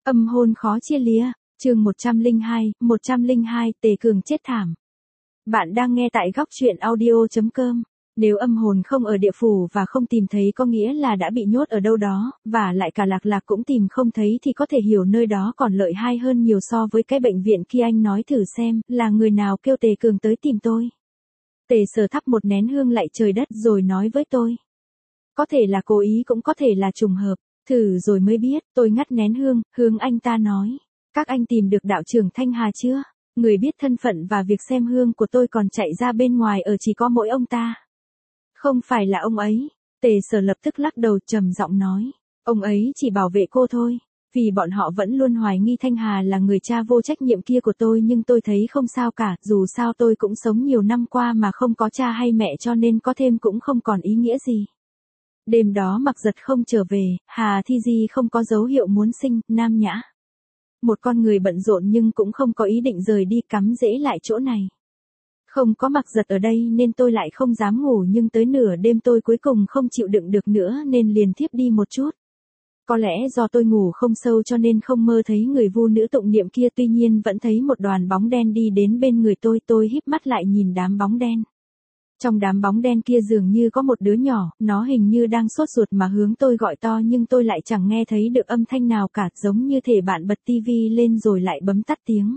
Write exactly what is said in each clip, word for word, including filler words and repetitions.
Âm hôn khó chia lìa, chương một trăm lẻ hai, một trăm lẻ hai, Tề Cường chết thảm. Bạn đang nghe tại góc truyện audio chấm com. Nếu âm hồn không ở địa phủ và không tìm thấy có nghĩa là đã bị nhốt ở đâu đó, và lại cả Lạc Lạc cũng tìm không thấy thì có thể hiểu nơi đó còn lợi hai hơn nhiều so với cái bệnh viện kia. Anh nói thử xem, là người nào kêu Tề Cường tới tìm tôi? Tề Sở thắp một nén hương lạy trời đất rồi nói với tôi. Có thể là cố ý cũng có thể là trùng hợp, thử rồi mới biết. Tôi ngắt nén hương, hướng anh ta nói. Các anh tìm được đạo trưởng Thanh Hà chưa? Người biết thân phận và việc xem hương của tôi còn chạy ra bên ngoài ở chỉ có mỗi ông ta. Không phải là ông ấy. Tề Sở lập tức lắc đầu trầm giọng nói. Ông ấy chỉ bảo vệ cô thôi. Vì bọn họ vẫn luôn hoài nghi Thanh Hà là người cha vô trách nhiệm kia của tôi, nhưng tôi thấy không sao cả, dù sao tôi cũng sống nhiều năm qua mà không có cha hay mẹ cho nên có thêm cũng không còn ý nghĩa gì. Đêm đó Mặc Giật không trở về, Hà Thi Di không có dấu hiệu muốn sinh, Nam Nhã. Một con người bận rộn nhưng cũng không có ý định rời đi, cắm rễ lại chỗ này. Không có Mặc Giật ở đây nên tôi lại không dám ngủ, nhưng tới nửa đêm tôi cuối cùng không chịu đựng được nữa nên liền thiếp đi một chút. Có lẽ do tôi ngủ không sâu cho nên không mơ thấy người vu nữ tụng niệm kia, tuy nhiên vẫn thấy một đoàn bóng đen đi đến bên người tôi, tôi híp mắt lại nhìn đám bóng đen. Trong đám bóng đen kia dường như có một đứa nhỏ, nó hình như đang sốt ruột mà hướng tôi gọi to, nhưng tôi lại chẳng nghe thấy được âm thanh nào cả, giống như thể bạn bật tivi lên rồi lại bấm tắt tiếng.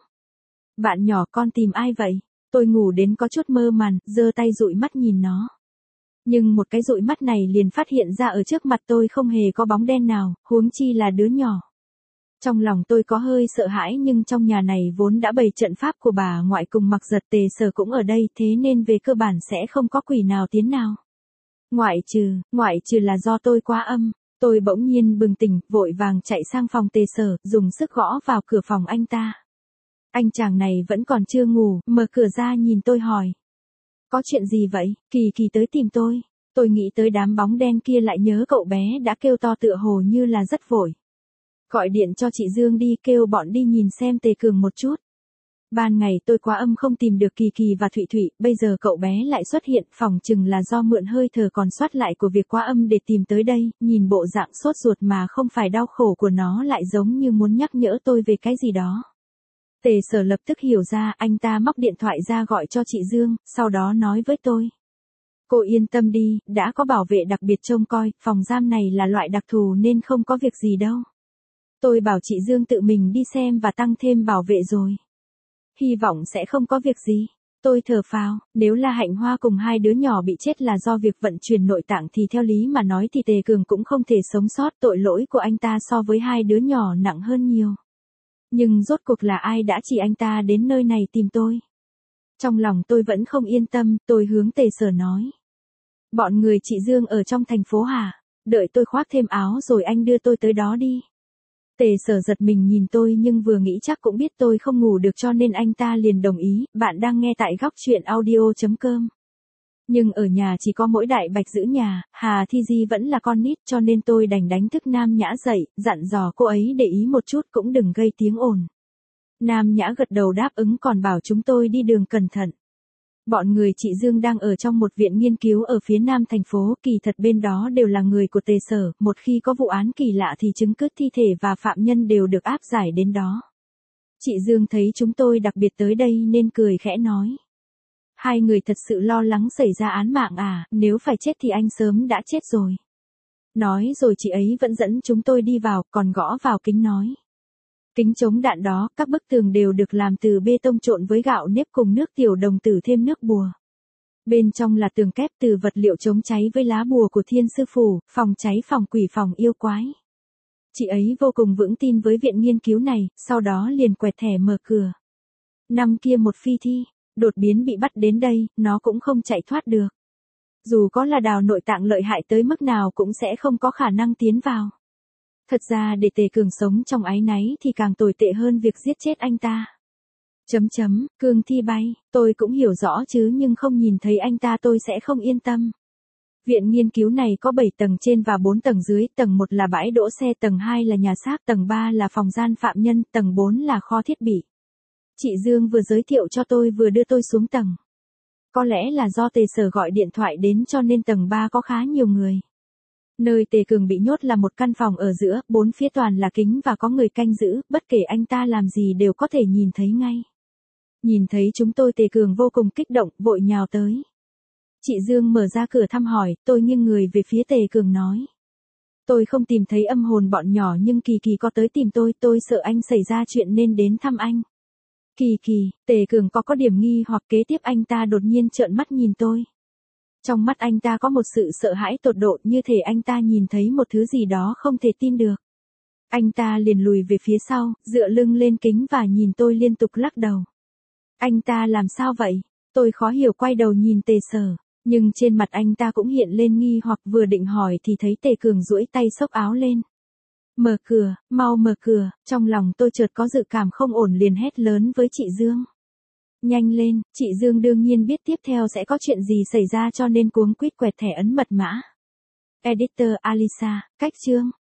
Bạn nhỏ, con tìm ai vậy? Tôi ngủ đến có chút mơ màng, giơ tay dụi mắt nhìn nó. Nhưng một cái dụi mắt này liền phát hiện ra ở trước mặt tôi không hề có bóng đen nào, huống chi là đứa nhỏ. Trong lòng tôi có hơi sợ hãi, nhưng trong nhà này vốn đã bày trận pháp của bà ngoại cùng Mặc Giật, Tề Sở cũng ở đây, thế nên về cơ bản sẽ không có quỷ nào tiến nào. Ngoại trừ, ngoại trừ là do tôi quá âm. Tôi bỗng nhiên bừng tỉnh, vội vàng chạy sang phòng Tề Sở, dùng sức gõ vào cửa phòng anh ta. Anh chàng này vẫn còn chưa ngủ, mở cửa ra nhìn tôi hỏi. Có chuyện gì vậy? Kỳ Kỳ tới tìm tôi. Tôi nghĩ tới đám bóng đen kia lại nhớ cậu bé đã kêu to tựa hồ như là rất vội. Gọi điện cho chị Dương đi, kêu bọn đi nhìn xem Tề Cường một chút. Ban ngày tôi quá âm không tìm được Kỳ Kỳ và Thụy Thụy, bây giờ cậu bé lại xuất hiện, phỏng chừng là do mượn hơi thở còn sót lại của việc quá âm để tìm tới đây, nhìn bộ dạng sốt ruột mà không phải đau khổ của nó lại giống như muốn nhắc nhở tôi về cái gì đó. Tề Sở lập tức hiểu ra, anh ta móc điện thoại ra gọi cho chị Dương, sau đó nói với tôi. Cô yên tâm đi, đã có bảo vệ đặc biệt trông coi, phòng giam này là loại đặc thù nên không có việc gì đâu. Tôi bảo chị Dương tự mình đi xem và tăng thêm bảo vệ rồi. Hy vọng sẽ không có việc gì. Tôi thở phào, nếu là Hạnh Hoa cùng hai đứa nhỏ bị chết là do việc vận chuyển nội tạng thì theo lý mà nói thì Tề Cường cũng không thể sống sót, tội lỗi của anh ta so với hai đứa nhỏ nặng hơn nhiều. Nhưng rốt cuộc là ai đã chỉ anh ta đến nơi này tìm tôi? Trong lòng tôi vẫn không yên tâm, tôi hướng Tề Sở nói. Bọn người chị Dương ở trong thành phố hả? Đợi tôi khoác thêm áo rồi anh đưa tôi tới đó đi. Tề Sở giật mình nhìn tôi nhưng vừa nghĩ chắc cũng biết tôi không ngủ được cho nên anh ta liền đồng ý. Bạn đang nghe tại góc truyện audio chấm com. Nhưng ở nhà chỉ có mỗi Đại Bạch giữ nhà, Hà Thi Di vẫn là con nít cho nên tôi đành đánh thức Nam Nhã dậy, dặn dò cô ấy để ý một chút cũng đừng gây tiếng ồn. Nam Nhã gật đầu đáp ứng còn bảo chúng tôi đi đường cẩn thận. Bọn người chị Dương đang ở trong một viện nghiên cứu ở phía nam thành phố, kỳ thật bên đó đều là người của Tề Sở, một khi có vụ án kỳ lạ thì chứng cứ thi thể và phạm nhân đều được áp giải đến đó. Chị Dương thấy chúng tôi đặc biệt tới đây nên cười khẽ nói. Hai người thật sự lo lắng xảy ra án mạng à, nếu phải chết thì anh sớm đã chết rồi. Nói rồi chị ấy vẫn dẫn chúng tôi đi vào, còn gõ vào kính nói. Kính chống đạn đó, các bức tường đều được làm từ bê tông trộn với gạo nếp cùng nước tiểu đồng tử thêm nước bùa. Bên trong là tường kép từ vật liệu chống cháy với lá bùa của Thiên Sư Phủ, phòng cháy phòng quỷ phòng yêu quái. Chị ấy vô cùng vững tin với viện nghiên cứu này, sau đó liền quẹt thẻ mở cửa. Năm kia một phi thi, đột biến bị bắt đến đây, nó cũng không chạy thoát được. Dù có là đào nội tạng lợi hại tới mức nào cũng sẽ không có khả năng tiến vào. Thật ra để Tề Cường sống trong áy náy thì càng tồi tệ hơn việc giết chết anh ta. Chấm chấm, cương thi bay, tôi cũng hiểu rõ chứ nhưng không nhìn thấy anh ta tôi sẽ không yên tâm. Viện nghiên cứu này có bảy tầng trên và bốn tầng dưới, tầng một là bãi đỗ xe, tầng hai là nhà xác, tầng ba là phòng gian phạm nhân, tầng bốn là kho thiết bị. Chị Dương vừa giới thiệu cho tôi vừa đưa tôi xuống tầng. Có lẽ là do Tề Sở gọi điện thoại đến cho nên tầng ba có khá nhiều người. Nơi Tề Cường bị nhốt là một căn phòng ở giữa, bốn phía toàn là kính và có người canh giữ, bất kể anh ta làm gì đều có thể nhìn thấy ngay. Nhìn thấy chúng tôi Tề Cường vô cùng kích động, vội nhào tới. Chị Dương mở ra cửa thăm hỏi, tôi nghiêng người về phía Tề Cường nói. Tôi không tìm thấy âm hồn bọn nhỏ nhưng Kỳ Kỳ có tới tìm tôi, tôi sợ anh xảy ra chuyện nên đến thăm anh. Kỳ Kỳ, Tề Cường có có điểm nghi hoặc kế tiếp anh ta đột nhiên trợn mắt nhìn tôi. Trong mắt anh ta có một sự sợ hãi tột độ như thể anh ta nhìn thấy một thứ gì đó không thể tin được. Anh ta liền lùi về phía sau, dựa lưng lên kính và nhìn tôi liên tục lắc đầu. Anh ta làm sao vậy? Tôi khó hiểu quay đầu nhìn Tề Sở, nhưng trên mặt anh ta cũng hiện lên nghi hoặc vừa định hỏi thì thấy Tề Cường duỗi tay xốc áo lên. Mở cửa, mau mở cửa, trong lòng tôi chợt có dự cảm không ổn liền hét lớn với chị Dương. Nhanh lên, chị Dương đương nhiên biết tiếp theo sẽ có chuyện gì xảy ra cho nên cuống quýt quẹt thẻ ấn mật mã. Editor Alisa, cách chương.